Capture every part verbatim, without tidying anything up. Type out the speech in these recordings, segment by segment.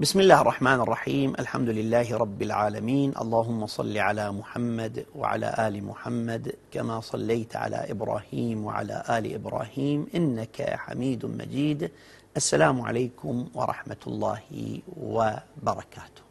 بسم الله الرحمن الرحيم. الحمد لله رب العالمين. اللهم صل على محمد وعلى آل محمد كما صليت على إبراهيم وعلى آل إبراهيم إنك حميد مجيد. السلام عليكم ورحمة الله وبركاته.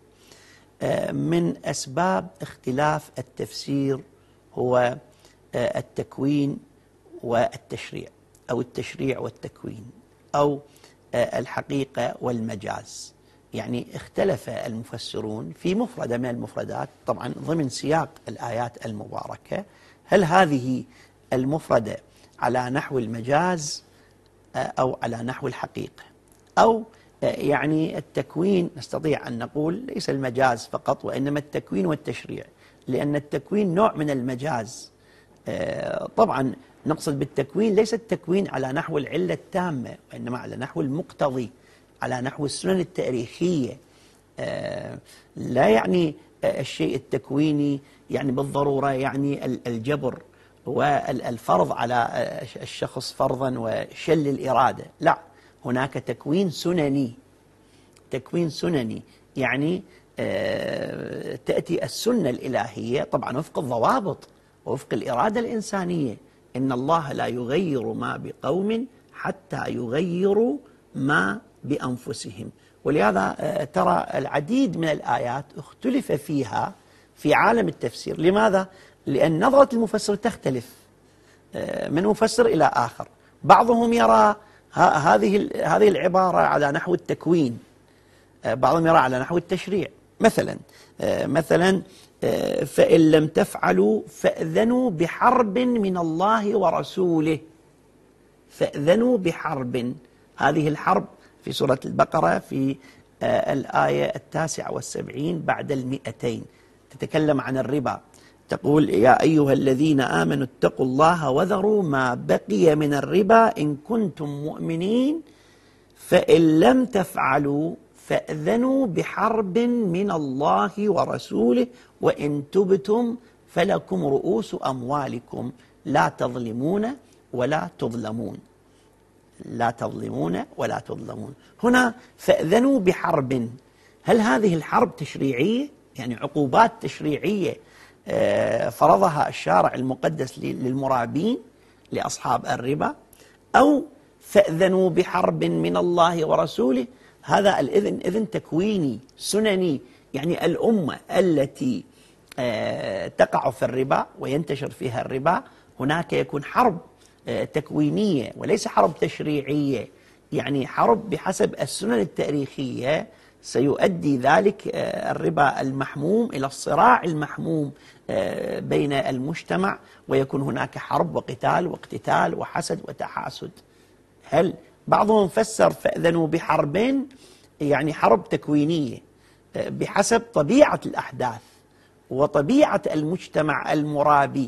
من أسباب اختلاف التفسير هو التكوين والتشريع، أو التشريع والتكوين، أو الحقيقة والمجاز. يعني اختلف المفسرون في مفردة من المفردات، طبعا ضمن سياق الآيات المباركة، هل هذه المفردة على نحو المجاز أو على نحو الحقيقة، أو يعني التكوين نستطيع أن نقول ليس المجاز فقط وإنما التكوين والتشريع، لأن التكوين نوع من المجاز. طبعا نقصد بالتكوين ليس التكوين على نحو العلة التامة، وإنما على نحو المقتضي، على نحو السنن التاريخية. لا يعني الشيء التكويني يعني بالضرورة يعني الجبر والفرض على الشخص فرضا وشل الإرادة، لا، هناك تكوين سنني. تكوين سنني يعني تأتي السنة الإلهية طبعا وفق الضوابط ووفق الإرادة الإنسانية. إن الله لا يغير ما بقوم حتى يغيروا ما بأنفسهم. ولهذا ترى العديد من الآيات اختلف فيها في عالم التفسير. لماذا؟ لأن نظرة المفسر تختلف من مفسر إلى آخر. بعضهم يرى هذه هذه العبارة على نحو التكوين، بعضهم يرى على نحو التشريع. مثلا مثلا فإن لم تفعلوا فأذنوا بحرب من الله ورسوله. فأذنوا بحرب، هذه الحرب في سورة البقرة في الآية التاسعة والسبعين بعد المئتين، تتكلم عن الربا، تقول: يا أيها الذين آمنوا اتقوا الله وذروا ما بقي من الربا إن كنتم مؤمنين فإن لم تفعلوا فأذنوا بحرب من الله ورسوله وإن تبتم فلكم رؤوس أموالكم لا تظلمون ولا تظلمون. لا تظلمون ولا تظلمون. هنا فأذنوا بحرب، هل هذه الحرب تشريعية؟ يعني عقوبات تشريعية فرضها الشارع المقدس للمرابين لأصحاب الربا، أو فأذنوا بحرب من الله ورسوله؟ هذا الإذن إذن تكويني سنني، يعني الأمة التي تقع في الربا وينتشر فيها الربا هناك يكون حرب تكوينية وليس حرب تشريعية، يعني حرب بحسب السنن التاريخية. سيؤدي ذلك الربا المحموم إلى الصراع المحموم بين المجتمع، ويكون هناك حرب وقتال واقتتال وحسد وتحاسد. هل بعضهم فسر فأذنوا بحرب يعني حرب تكوينية بحسب طبيعة الأحداث وطبيعة المجتمع المرابي،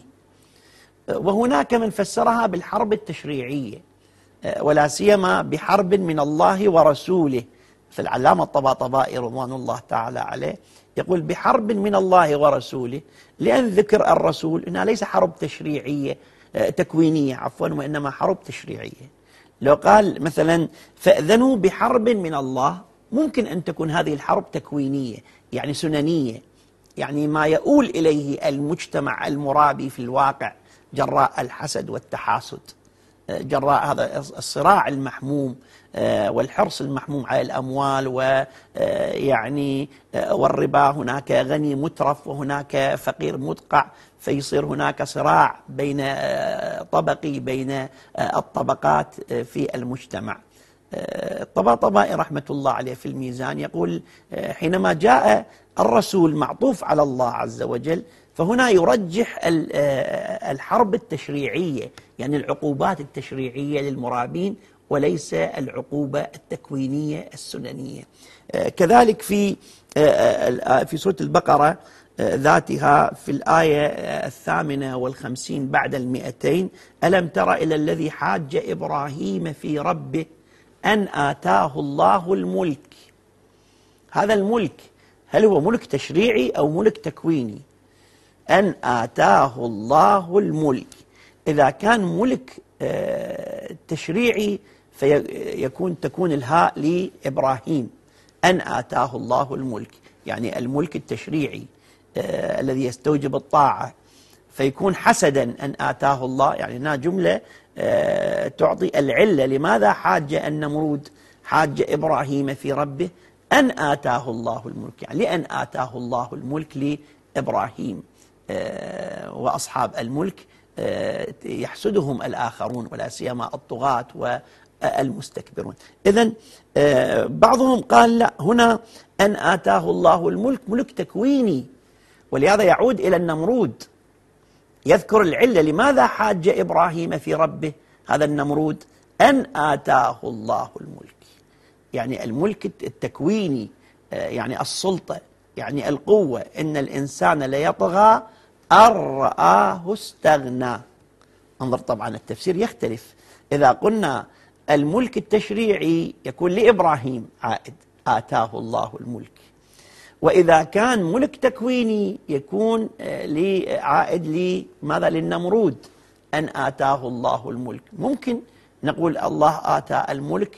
وهناك من فسرها بالحرب التشريعية، ولا سيما بحرب من الله ورسوله. فالعلامة الطباطبائي رضوان الله تعالى عليه يقول بحرب من الله ورسوله، لأن ذكر الرسول إنها ليس حرب تشريعية تكوينية عفوا، وإنما حرب تشريعية. لو قال مثلا فأذنوا بحرب من الله، ممكن أن تكون هذه الحرب تكوينية يعني سننية، يعني ما يؤول إليه المجتمع المرابي في الواقع جراء الحسد والتحاسد، جراء هذا الصراع المحموم والحرص المحموم على الأموال، ويعني والربا، هناك غني مترف وهناك فقير مدقع، فيصير هناك صراع بين طبقي بين الطبقات في المجتمع. الطباطبائي رحمة الله عليه في الميزان يقول حينما جاء الرسول معطوف على الله عز وجل، فهنا يرجح الحرب التشريعية، يعني العقوبات التشريعية للمرابين، وليس العقوبة التكوينية السننية. كذلك في في سورة البقرة ذاتها في الآية الثامنة والخمسين بعد المئتين: ألم تر إلى الذي حاج إبراهيم في ربه أن آتاه الله الملك. هذا الملك هل هو ملك تشريعي أو ملك تكويني؟ أن آتاه الله الملك. إذا كان ملك تشريعي فيكون تكون الهاء لإبراهيم، أن آتاه الله الملك، يعني الملك التشريعي آه الذي يستوجب الطاعة، فيكون حسدا أن آتاه الله، يعني هنا جملة آه تعطي العلة لماذا حاج النمرود حاج إبراهيم في ربه أن آتاه الله الملك، يعني لأن آتاه الله الملك لإبراهيم آه وأصحاب الملك آه يحسدهم الآخرون ولا سيما الطغاة والمستكبرون. إذن آه بعضهم قال لا، هنا أن آتاه الله الملك ملك تكويني، ولهذا يعود إلى النمرود، يذكر العلة لماذا حاج إبراهيم في ربه هذا النمرود أن آتاه الله الملك، يعني الملك التكويني، يعني السلطة، يعني القوة. إن الإنسان ليطغى أن رآه استغنى. انظر طبعا التفسير يختلف، إذا قلنا الملك التشريعي يكون لإبراهيم عائد آتاه الله الملك، وإذا كان ملك تكويني يكون عائد لماذا؟ للنمرود أن آتاه الله الملك. ممكن نقول الله آتى الملك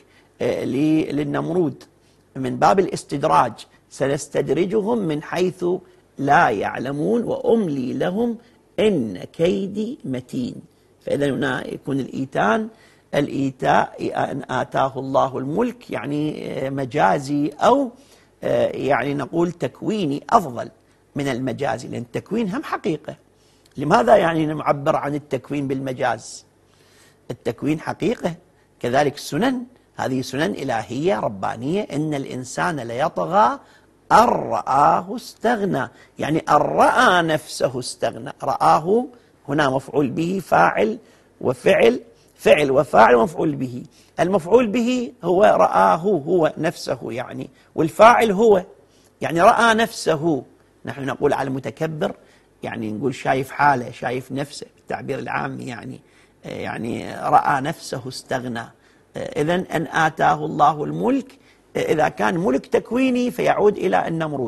للنمرود من باب الاستدراج، سنستدرجهم من حيث لا يعلمون وأملي لهم إن كيدي متين. فإذا هنا يكون الإيتان الإيتاء أن آتاه الله الملك يعني مجازي، أو يعني نقول تكويني أفضل من المجازي، لأن التكوين هم حقيقة. لماذا يعني نعبر عن التكوين بالمجاز؟ التكوين حقيقة، كذلك السنن، هذه سنن إلهية ربانية. إن الإنسان ليطغى أن رآه استغنى، يعني أن رأى نفسه استغنى. رآه هنا مفعول به فاعل وفعل، فعل وفاعل ومفعول به. المفعول به هو رآه، هو نفسه يعني، والفاعل هو، يعني رأى نفسه. نحن نقول على المتكبر يعني نقول شايف حاله، شايف نفسه بالتعبير العام، يعني يعني رأى نفسه استغنى. إذن أن آتاه الله الملك، إذا كان ملك تكويني فيعود إلى النمرود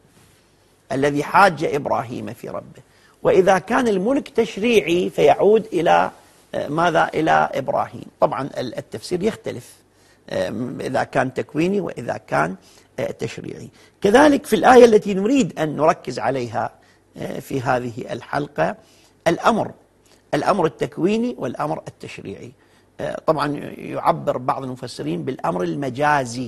الذي حاج إبراهيم في ربه، وإذا كان الملك تشريعي فيعود إلى ماذا؟ إلى إبراهيم. طبعا التفسير يختلف إذا كان تكويني وإذا كان تشريعي. كذلك في الآية التي نريد أن نركز عليها في هذه الحلقة الأمر، الأمر التكويني والأمر التشريعي. طبعا يعبر بعض المفسرين بالأمر المجازي،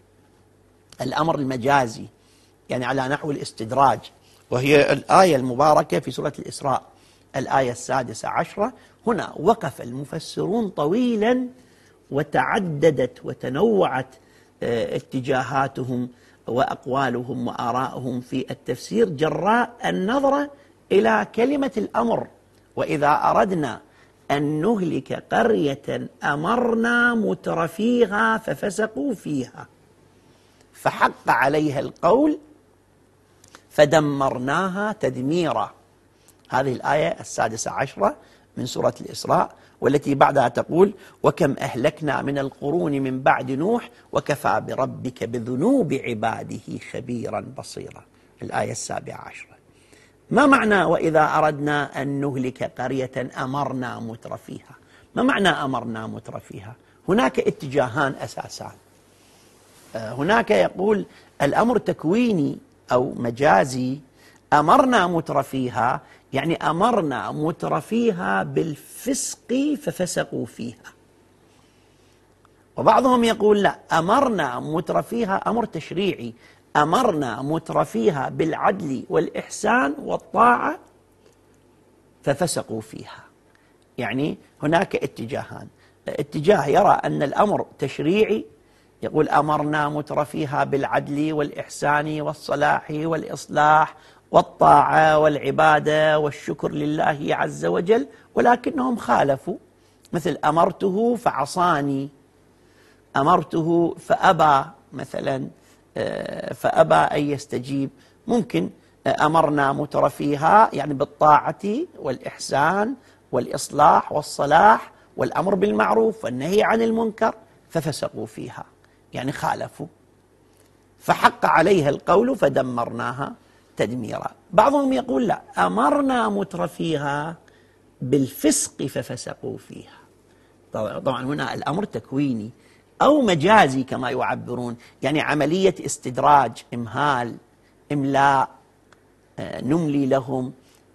الأمر المجازي يعني على نحو الاستدراج، وهي الآية المباركة في سورة الإسراء الآية السادسة عشرة. هنا وقف المفسرون طويلا وتعددت وتنوعت اتجاهاتهم وأقوالهم وآرائهم في التفسير جراء النظرة إلى كلمة الأمر. وإذا أردنا أن نهلك قرية أمرنا مترفيها ففسقوا فيها فحق عليها القول فدمرناها تدميرا. هذه الآية السادسة عشرة من سورة الإسراء، والتي بعدها تقول وكم أهلكنا من القرون من بعد نوح وكفى بربك بذنوب عباده خبيرا بصيرا. الآية السابعة عشرة. ما معنى وإذا أردنا أن نهلك قرية أمرنا مترفيها؟ ما معنى أمرنا مترفيها؟ هناك اتجاهان أساسان. هناك يقول الأمر تكويني أو مجازي، أمرنا مترفيها يعني أمرنا مترفيها بالفسق ففسقوا فيها. وبعضهم يقول لا، أمرنا مترفيها أمر تشريعي، أمرنا مترفيها بالعدل والإحسان والطاعة ففسقوا فيها. يعني هناك اتجاهان، اتجاه يرى أن الأمر تشريعي، يقول أمرنا مترفيها بالعدل والإحسان والصلاح والإصلاح والطاعة والعبادة والشكر لله عز وجل، ولكنهم خالفوا، مثل أمرته فعصاني، أمرته فأبى مثلا، فأبى أن يستجيب. ممكن أمرنا مترفيها يعني بالطاعة والإحسان والإصلاح والصلاح والأمر بالمعروف والنهي عن المنكر ففسقوا فيها يعني خالفوا، فحق عليها القول فدمرناها تدميرا. بعضهم يقول لا، أمرنا مترفيها بالفسق ففسقوا فيها. طبعا هنا الأمر تكويني، أو مجازي كما يعبرون، يعني عملية استدراج، إمهال، إملاء، نملي لهم،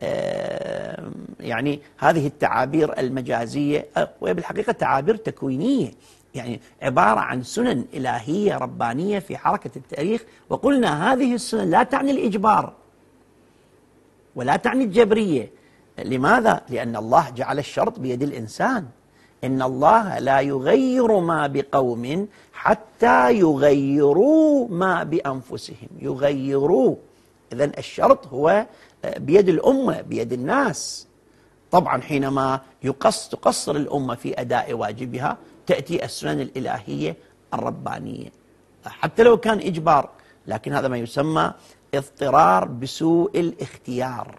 يعني هذه التعابير المجازية وبالحقيقة تعابير تكوينية، يعني عبارة عن سنن إلهية ربانية في حركة التاريخ. وقلنا هذه السنن لا تعني الإجبار ولا تعني الجبرية. لماذا؟ لأن الله جعل الشرط بيد الإنسان، إن الله لا يغير ما بقوم حتى يغيروا ما بأنفسهم. يغيروا، إذن الشرط هو بيد الأمة، بيد الناس. طبعا حينما يقص تقصر الأمة في أداء واجبها تأتي السنن الإلهية الربانية، حتى لو كان إجبار، لكن هذا ما يسمى اضطرار بسوء الاختيار.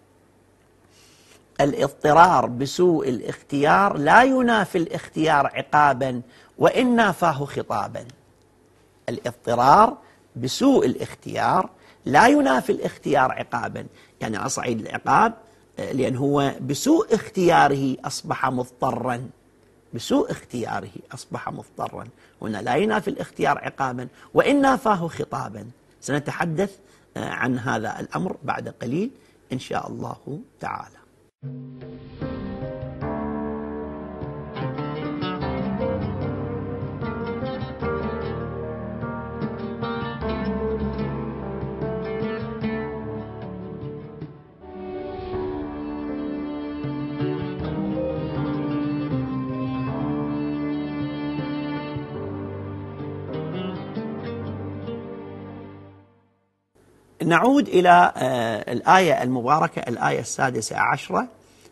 الاضطرار بسوء الاختيار لا ينافي الاختيار عقابا وإن نافاه خطابا. الاضطرار بسوء الاختيار لا ينافي الاختيار عقابا، يعني على صعيد العقاب لأن هو بسوء اختياره أصبح مضطرا، بسوء اختياره أصبح مضطرا، هنا لا ينافي الاختيار عقابا وإن نافاه خطابا. سنتحدث عن هذا الأمر بعد قليل إن شاء الله تعالى. نعود إلى الآية المباركة، الآية السادسة عشرة،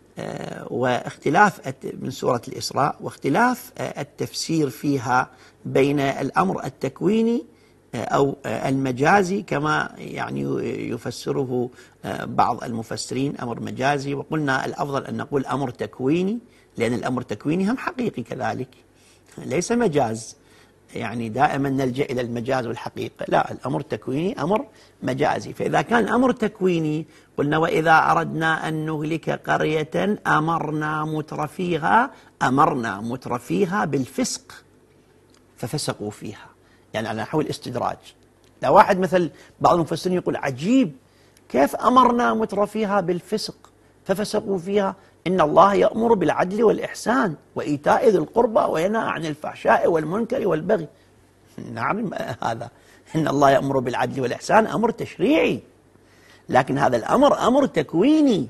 واختلاف من سورة الإسراء، واختلاف التفسير فيها بين الأمر التكويني أو المجازي كما يعني يفسره بعض المفسرين، أمر مجازي. وقلنا الأفضل أن نقول أمر تكويني، لأن الأمر تكويني هم حقيقي كذلك، ليس مجاز. يعني دائما نلجأ إلى المجاز والحقيقة، لا، الأمر تكويني أمر مجازي. فإذا كان أمر تكويني قلنا وإذا أردنا أن نهلك قرية أمرنا مترفيها، أمرنا مترفيها بالفسق ففسقوا فيها، يعني على نحو الاستدراج. لا واحد مثل بعض المفسرين يقول عجيب كيف أمرنا مترفيها بالفسق ففسقوا فيها، إن الله يأمر بالعدل والإحسان وإيتاء ذي القربى وينهى عن الفحشاء والمنكر والبغي. نعم هذا إن الله يأمر بالعدل والإحسان أمر تشريعي، لكن هذا الأمر أمر تكويني.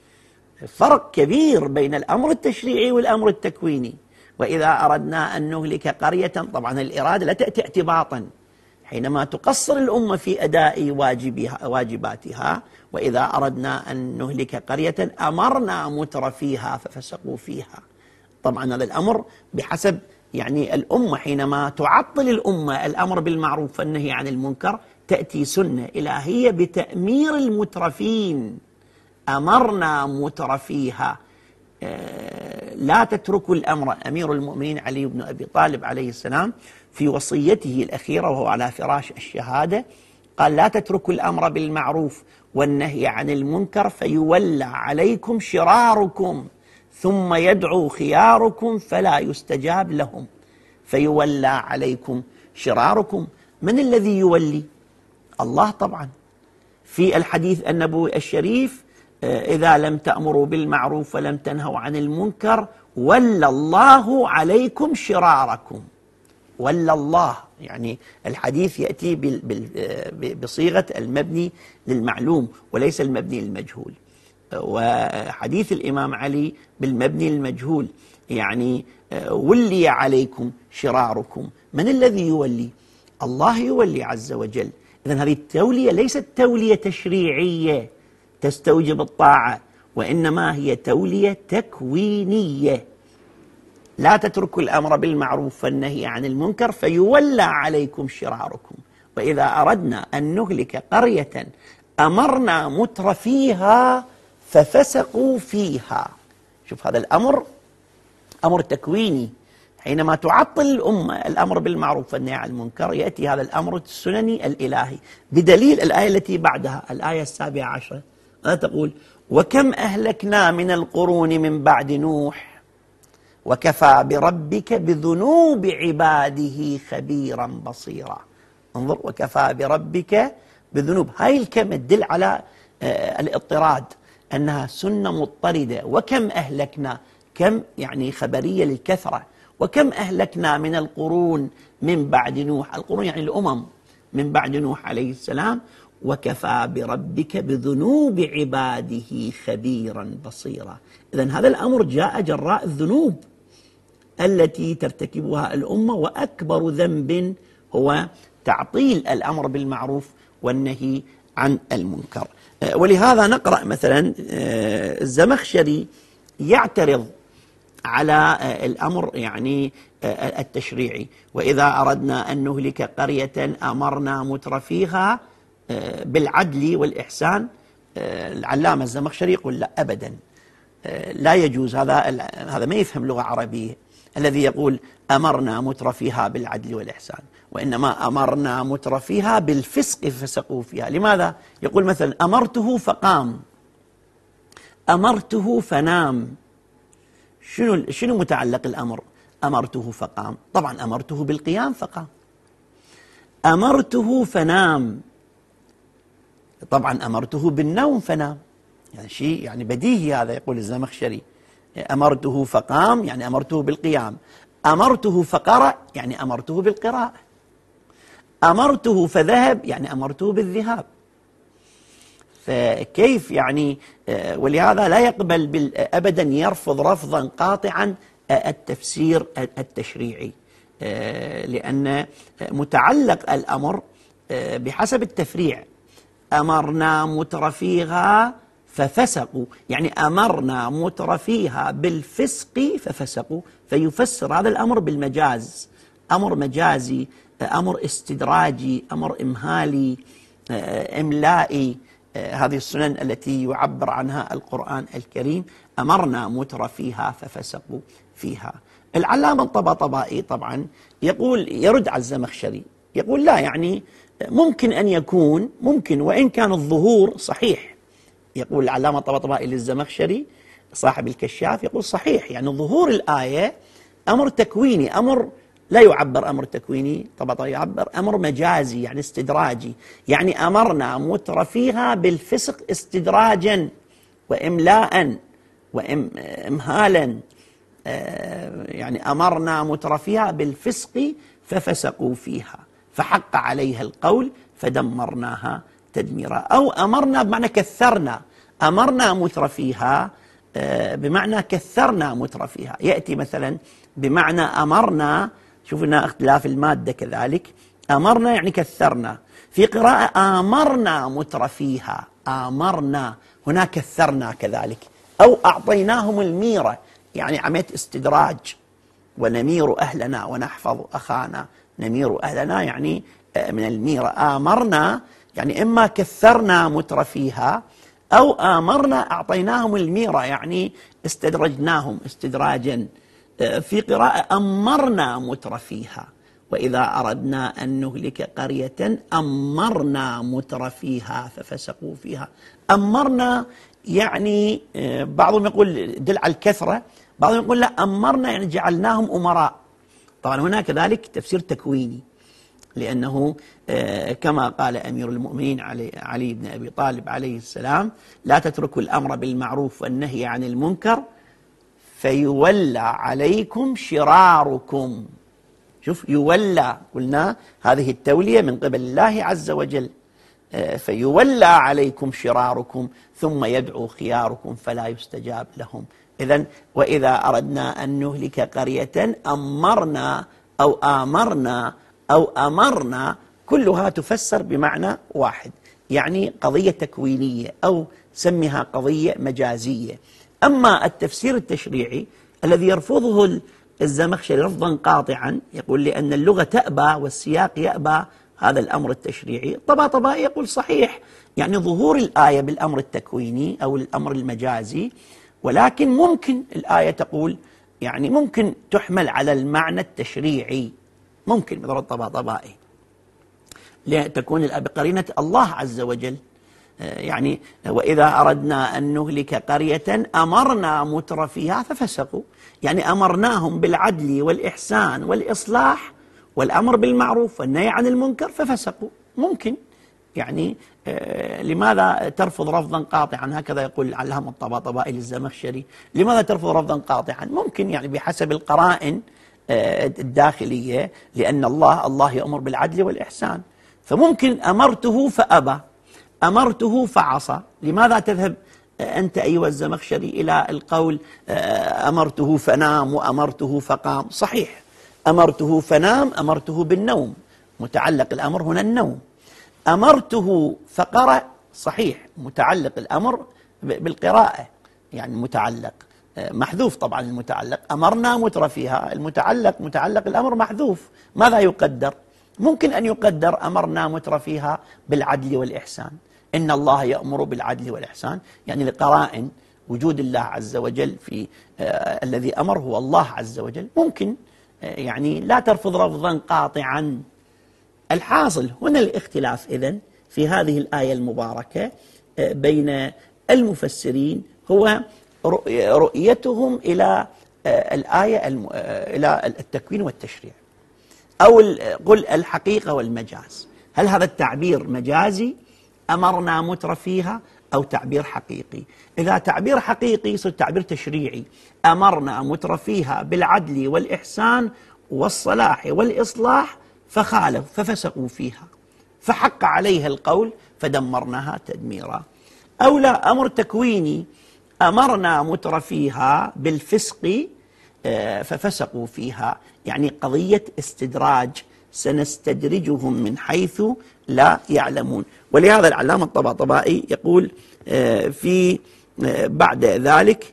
فرق كبير بين الأمر التشريعي والأمر التكويني. وإذا أردنا أن نهلك قرية، طبعا الإرادة لا تأتي اعتباطا، حينما تقصر الأمة في أداء واجبها واجباتها. وإذا أردنا أن نهلك قرية أمرنا مترفيها ففسقوا فيها. طبعا هذا الأمر بحسب يعني الأمة، حينما تعطل الأمة الأمر بالمعروف والنهي عن المنكر تأتي سنة إلهية بتأمير المترفين، أمرنا مترفيها. لا تتركوا الأمر. أمير المؤمنين علي بن أبي طالب عليه السلام في وصيته الأخيرة وهو على فراش الشهادة قال لا تتركوا الأمر بالمعروف والنهي عن المنكر فيولى عليكم شراركم ثم يدعو خياركم فلا يستجاب لهم. فيولى عليكم شراركم، من الذي يولي؟ الله طبعا. في الحديث النبوي الشريف إذا لم تأمروا بالمعروف ولم تنهوا عن المنكر ولى الله عليكم شراركم. ولى الله، يعني الحديث يأتي بصيغة المبني للمعلوم وليس المبني للمجهول، وحديث الإمام علي بالمبني للمجهول، يعني ولي عليكم شراركم. من الذي يولي؟ الله يولي عز وجل. إذن هذه التولية ليست تولية تشريعية تستوجب الطاعة، وإنما هي تولية تكوينية. لا تتركوا الأمر بالمعروف والنهي عن المنكر فيولى عليكم شراركم. وإذا أردنا أن نهلك قرية أمرنا مترفيها ففسقوا فيها. شوف هذا الأمر أمر تكويني، حينما تعطل الأمة الأمر بالمعروف والنهي عن المنكر يأتي هذا الأمر السنني الإلهي، بدليل الآية التي بعدها الآية السابعة عشرة تقول وكم أهلكنا من القرون من بعد نوح وكفى بربك بذنوب عباده خبيرا بصيرا. انظر، وكفى بربك بذنوب، هاي الكلمة تدل على الاضطراد، أنها سنة مضطردة. وكم أهلكنا، كم يعني خبرية للكثرة، وكم أهلكنا من القرون من بعد نوح، القرون يعني الأمم من بعد نوح عليه السلام. وكفى بربك بذنوب عباده خبيرا بصيرا. إذن هذا الأمر جاء جراء الذنوب التي ترتكبها الأمة، وأكبر ذنب هو تعطيل الأمر بالمعروف والنهي عن المنكر. ولهذا نقرأ مثلا الزمخشري يعترض على الأمر يعني التشريعي: وإذا أردنا أن نهلك قرية أمرنا مترفيها بالعدل والإحسان. العلامة الزمخشري يقول لا أبدا، لا يجوز، هذا هذا ما يفهم لغة عربية الذي يقول أمرنا مترفيها بالعدل والإحسان، وإنما أمرنا مترفيها بالفسق فسقوا فيها. لماذا؟ يقول مثلا أمرته فقام، أمرته فنام. شنو شنو متعلق الأمر؟ أمرته فقام، طبعا أمرته بالقيام فقام. أمرته فنام، طبعا أمرته بالنوم فنام. يعني شيء يعني بديهي هذا. يقول الزمخشري أمرته فقام يعني أمرته بالقيام، أمرته فقرأ يعني أمرته بالقراءة، أمرته فذهب يعني أمرته بالذهاب. فكيف يعني؟ ولهذا لا يقبل أبدا، يرفض رفضا قاطعا التفسير التشريعي، لأن متعلق الأمر بحسب التفريع. أمرنا مترفيها ففسقوا، يعني أمرنا مترفيها بالفسق ففسقوا، فيفسر هذا الأمر بالمجاز، أمر مجازي، أمر استدراجي، أمر إمهالي، إملائي. هذه السنن التي يعبر عنها القرآن الكريم: أمرنا مترفيها ففسقوا فيها. العلامة الطباطبائي طبعا يقول، يرد على الزمخشري، يقول لا، يعني ممكن أن يكون، ممكن وإن كان الظهور صحيح. يقول العلامة الطباطبائي للزمخشري صاحب الكشاف، يقول صحيح، يعني ظهور الآية أمر تكويني، أمر لا يعبر أمر تكويني، طبعا يعبر أمر مجازي يعني استدراجي. يعني أمرنا مترفيها بالفسق استدراجا وإملاء وإمهالا، يعني أمرنا مترفيها بالفسق ففسقوا فيها فحق عليها القول فدمرناها تدميرا. أو أمرنا بمعنى كثرنا، أمرنا مترفيها بمعنى كثرنا مترفيها. يأتي مثلا بمعنى أمرنا، شوفنا اختلاف المادة كذلك، أمرنا يعني كثرنا. في قراءة آمرنا مترفيها، آمرنا هنا كثرنا كذلك. أو أعطيناهم الميرة، يعني عملية استدراج، ونمير أهلنا ونحفظ أخانا. نمير أهلنا يعني من الميرة. آمرنا يعني إما كثرنا مترفيها، أو آمرنا أعطيناهم الميرة يعني استدرجناهم استدراجا. في قراءة أمرنا مترفيها، وإذا أردنا أن نهلك قرية أمرنا مترفيها ففسقوا فيها. أمرنا يعني بعضهم يقول دل على الكثرة، بعضهم يقول لا، أمرنا يعني جعلناهم أمراء. طبعا هنا كذلك تفسير تكويني، لأنه كما قال أمير المؤمنين علي, علي بن أبي طالب عليه السلام: لا تتركوا الأمر بالمعروف والنهي عن المنكر فيولى عليكم شراركم. شوف، يولى، قلنا هذه التولية من قبل الله عز وجل. فيولى عليكم شراركم ثم يدعو خياركم فلا يستجاب لهم. إذن وإذا أردنا أن نهلك قرية أمرنا أو آمرنا أو أمرنا، كلها تفسر بمعنى واحد، يعني قضية تكوينية أو سمها قضية مجازية. أما التفسير التشريعي الذي يرفضه الزمخشري رفضا قاطعا، يقول لأن اللغة تأبى والسياق يأبى هذا الأمر التشريعي. الطباطبائي يقول صحيح، يعني ظهور الآية بالأمر التكويني أو الأمر المجازي، ولكن ممكن الآية تقول، يعني ممكن تحمل على المعنى التشريعي، ممكن مثل الطباطبائي، لتكون بقرينة الله عز وجل. يعني وإذا أردنا أن نهلك قرية أمرنا متر فيها ففسقوا، يعني أمرناهم بالعدل والإحسان والإصلاح والأمر بالمعروف والنهي عن المنكر ففسقوا. ممكن يعني آه لماذا ترفض رفضا قاطعا؟ هكذا يقول علام الطباطبائي للزمخشري، لماذا ترفض رفضا قاطعا؟ ممكن يعني بحسب القرائن آه الداخلية، لأن الله الله يأمر بالعدل والإحسان، فممكن أمرته فأبى، أمرته فعصى. لماذا تذهب أنت أيها الزمخشري إلى القول أمرته فنام وأمرته فقام؟ صحيح، أمرته فنام، أمرته بالنوم، متعلق الأمر هنا النوم. أمرته فقرأ، صحيح، متعلق الأمر بالقراءة، يعني متعلق محذوف طبعا المتعلق. أمرنا متر فيها، المتعلق متعلق الأمر محذوف، ماذا يقدر؟ ممكن أن يقدر أمرنا متر فيها بالعدل والإحسان، إن الله يأمر بالعدل والإحسان، يعني لقرائن وجود الله عز وجل في آه الذي أمر هو الله عز وجل. ممكن آه يعني لا ترفض رفضا قاطعا. الحاصل هنا الاختلاف إذن في هذه الآية المباركة آه بين المفسرين هو رؤيتهم إلى آه الآية آه إلى التكوين والتشريع، أو قل الحقيقة والمجاز. هل هذا التعبير مجازي أمرنا متر فيها، أو تعبير حقيقي؟ إذا تعبير حقيقي يصير تعبير تشريعي، أمرنا متر فيها بالعدل والإحسان والصلاح والإصلاح فخالفوا ففسقوا فيها فحق عليها القول فدمرناها تدميرا. أو لا، أمر تكويني، أمرنا متر فيها بالفسق ففسقوا فيها، يعني قضية استدراج، سنستدرجهم من حيث لا يعلمون. ولهذا العلامة الطباطبائي يقول في بعد ذلك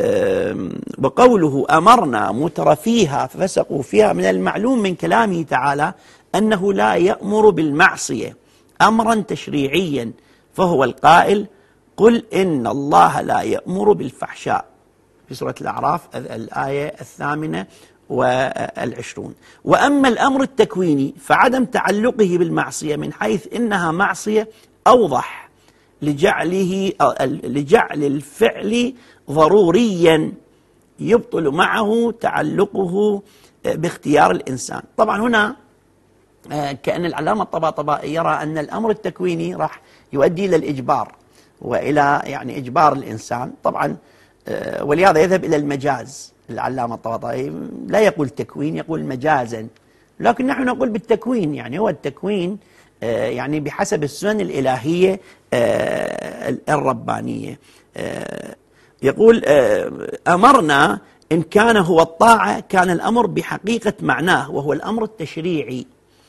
وقوله أمرنا متر فيها ففسقوا فيها، من المعلوم من كلامه تعالى أنه لا يأمر بالمعصية أمرا تشريعيا، فهو القائل قل إن الله لا يأمر بالفحشاء في سورة الأعراف الآية الثامنة والعشرون. وأما الأمر التكويني فعدم تعلقه بالمعصية من حيث إنها معصية أوضح لجعله لجعل الفعل ضروريا يبطل معه تعلقه باختيار الإنسان. طبعا هنا كأن العلامة الطباطبائي يرى أن الأمر التكويني راح يؤدي إلى الإجبار وإلى يعني إجبار الإنسان. طبعا ولهذا يذهب إلى المجاز. العلامة الطباطبائي لا يقول تكوين، يقول مجازا، لكن نحن نقول بالتكوين، يعني هو التكوين يعني بحسب السنن الإلهية الربانية. يقول أمرنا إن كان هو الطاعة كان الأمر بحقيقة معناه وهو الأمر التشريعي،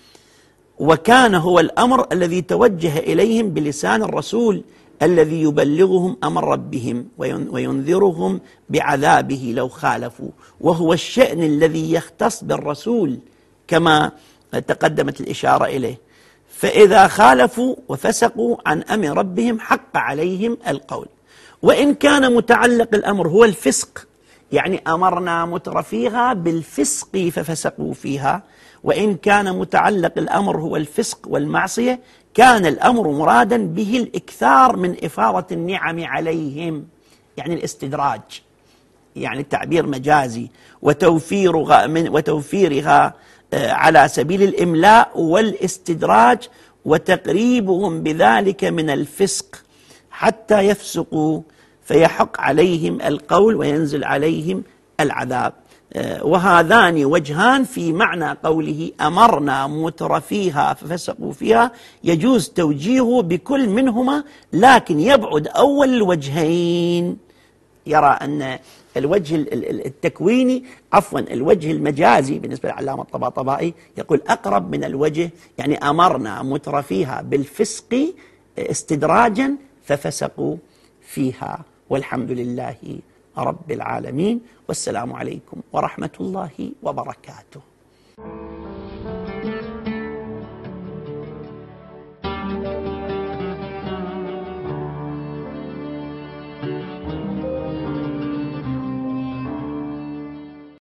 وكان هو الأمر الذي توجه إليهم بلسان الرسول الذي يبلغهم أمر ربهم وينذرهم بعذابه لو خالفوا، وهو الشأن الذي يختص بالرسول كما تقدمت الإشارة إليه. فإذا خالفوا وفسقوا عن أمر ربهم حق عليهم القول. وإن كان متعلق الأمر هو الفسق، يعني أمرنا متر فيها بالفسق ففسقوا فيها، وإن كان متعلق الأمر هو الفسق والمعصية كان الأمر مرادا به الإكثار من إفاضة النعم عليهم، يعني الاستدراج، يعني التعبير مجازي، وتوفيرها من وتوفيرها على سبيل الإملاء والاستدراج، وتقريبهم بذلك من الفسق حتى يفسقوا فيحق عليهم القول وينزل عليهم العذاب. وهذان وجهان في معنى قوله أمرنا متر فيها ففسقوا فيها، يجوز توجيهه بكل منهما، لكن يبعد أول الوجهين. يرى أن الوجه التكويني عفوا الوجه المجازي بالنسبة للعلامة الطباطبائي يقول أقرب من الوجه، يعني أمرنا متر فيها بالفسق استدراجا ففسقوا فيها. والحمد لله رب العالمين، والسلام عليكم ورحمة الله وبركاته.